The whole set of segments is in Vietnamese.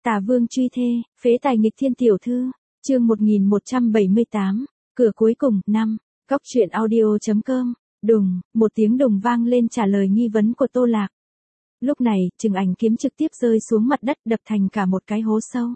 Tả Vương truy thê, phế tài nghịch thiên tiểu thư, chương 1178, cửa cuối cùng, 5, Góc truyện audio.com, đùng, một tiếng đùng vang lên trả lời nghi vấn của Tô Lạc. Lúc này, chừng ảnh kiếm trực tiếp rơi xuống mặt đất đập thành cả một cái hố sâu.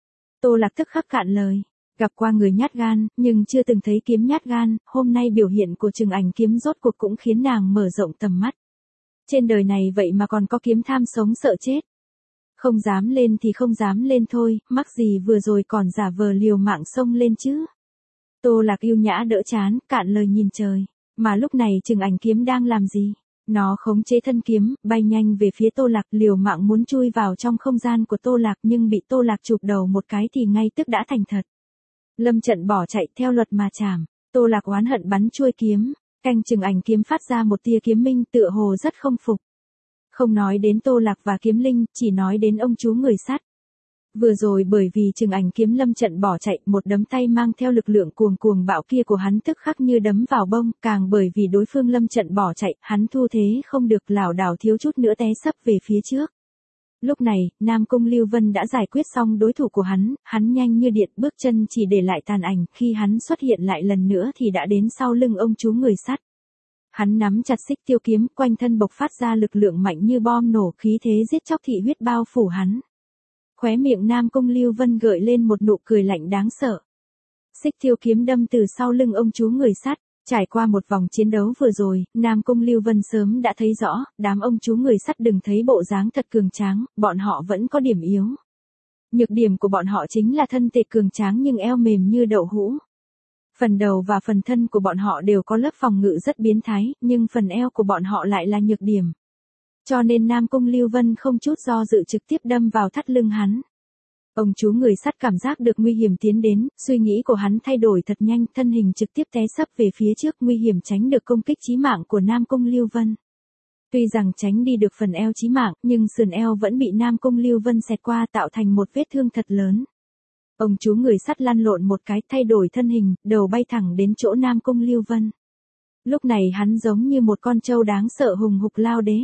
Tô Lạc tức khắc cạn lời, gặp qua người nhát gan, nhưng chưa từng thấy kiếm nhát gan, hôm nay biểu hiện của chừng ảnh kiếm rốt cuộc cũng khiến nàng mở rộng tầm mắt. Trên đời này vậy mà còn có kiếm tham sống sợ chết. Không dám lên thì không dám lên thôi, mắc gì vừa rồi còn giả vờ liều mạng xông lên chứ. Tô Lạc yêu nhã đỡ chán, cạn lời nhìn trời. Mà lúc này chừng ảnh kiếm đang làm gì? Nó khống chế thân kiếm, bay nhanh về phía Tô Lạc, liều mạng muốn chui vào trong không gian của Tô Lạc nhưng bị Tô Lạc chụp đầu một cái thì ngay tức đã thành thật. Lâm Trận bỏ chạy theo luật mà chảm. Tô Lạc oán hận bắn chuôi kiếm, canh chừng ảnh kiếm phát ra một tia kiếm minh tựa hồ rất không phục. Không nói đến Tô Lạc và kiếm linh, chỉ nói đến ông chú người sắt. Vừa rồi bởi vì chừng ảnh kiếm Lâm Trận bỏ chạy, một đấm tay mang theo lực lượng cuồng cuồng bạo kia của hắn tức khắc như đấm vào bông, càng bởi vì đối phương Lâm Trận bỏ chạy, hắn thu thế không được lảo đảo thiếu chút nữa té sấp về phía trước. Lúc này, Nam Cung Lưu Vân đã giải quyết xong đối thủ của hắn nhanh như điện bước chân chỉ để lại tàn ảnh, khi hắn xuất hiện lại lần nữa thì đã đến sau lưng ông chú người sắt. Hắn nắm chặt xích tiêu kiếm, quanh thân bộc phát ra lực lượng mạnh như bom nổ, khí thế giết chóc thị huyết bao phủ hắn. Khóe miệng Nam Cung Lưu Vân gợi lên một nụ cười lạnh đáng sợ. Xích tiêu kiếm đâm từ sau lưng ông chú người sắt. Trải qua một vòng chiến đấu vừa rồi, Nam Cung Lưu Vân sớm đã thấy rõ, đám ông chú người sắt đừng thấy bộ dáng thật cường tráng, bọn họ vẫn có điểm yếu. Nhược điểm của bọn họ chính là thân thể cường tráng nhưng eo mềm như đậu hũ. Phần đầu và phần thân của bọn họ đều có lớp phòng ngự rất biến thái, nhưng phần eo của bọn họ lại là nhược điểm. Cho nên Nam Cung Lưu Vân không chút do dự trực tiếp đâm vào thắt lưng hắn. Ông chú người sắt cảm giác được nguy hiểm tiến đến, suy nghĩ của hắn thay đổi thật nhanh, thân hình trực tiếp té sấp về phía trước, nguy hiểm tránh được công kích chí mạng của Nam Cung Lưu Vân. Tuy rằng tránh đi được phần eo chí mạng, nhưng sườn eo vẫn bị Nam Cung Lưu Vân xẹt qua tạo thành một vết thương thật lớn. Ông chú người sắt lăn lộn một cái, thay đổi thân hình, đầu bay thẳng đến chỗ Nam Cung Lưu Vân. Lúc này hắn giống như một con trâu đáng sợ hùng hục lao đế.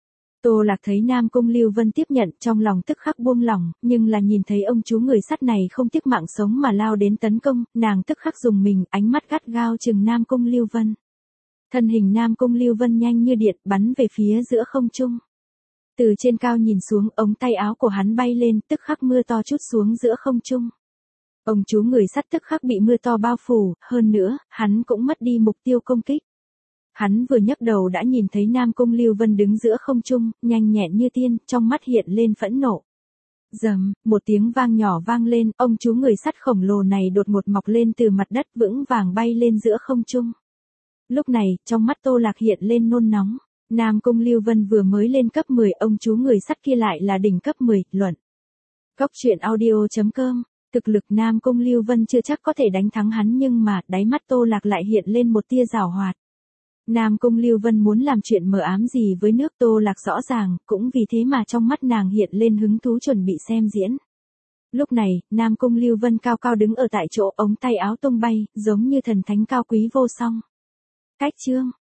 Tô Lạc thấy Nam Cung Lưu Vân tiếp nhận, trong lòng tức khắc buông lỏng, nhưng là nhìn thấy ông chú người sắt này không tiếc mạng sống mà lao đến tấn công, nàng tức khắc dùng mình, ánh mắt gắt gao chừng Nam Cung Lưu Vân. Thân hình Nam Cung Lưu Vân nhanh như điện bắn về phía giữa không trung. Từ trên cao nhìn xuống, ống tay áo của hắn bay lên, tức khắc mưa to trút xuống giữa không trung. Ông chú người sắt tức khắc bị mưa to bao phủ, hơn nữa, hắn cũng mất đi mục tiêu công kích. Hắn vừa nhấc đầu đã nhìn thấy Nam Cung Lưu Vân đứng giữa không trung, nhanh nhẹn như tiên, trong mắt hiện lên phẫn nộ. Rầm, một tiếng vang nhỏ vang lên, ông chú người sắt khổng lồ này đột ngột mọc lên từ mặt đất vững vàng bay lên giữa không trung. Lúc này, trong mắt Tô Lạc hiện lên nôn nóng. Nam Cung Lưu Vân vừa mới lên cấp 10, ông chú người sắt kia lại là đỉnh cấp 10, luận. Góc truyện audio.com, thực lực Nam Cung Lưu Vân chưa chắc có thể đánh thắng hắn nhưng mà, đáy mắt Tô Lạc lại hiện lên một tia giảo hoạt. Nam Cung Lưu Vân muốn làm chuyện mờ ám gì với nước Tô Lạc rõ ràng, cũng vì thế mà trong mắt nàng hiện lên hứng thú chuẩn bị xem diễn. Lúc này, Nam Cung Lưu Vân cao cao đứng ở tại chỗ, ống tay áo tung bay, giống như thần thánh cao quý vô song. Cách chương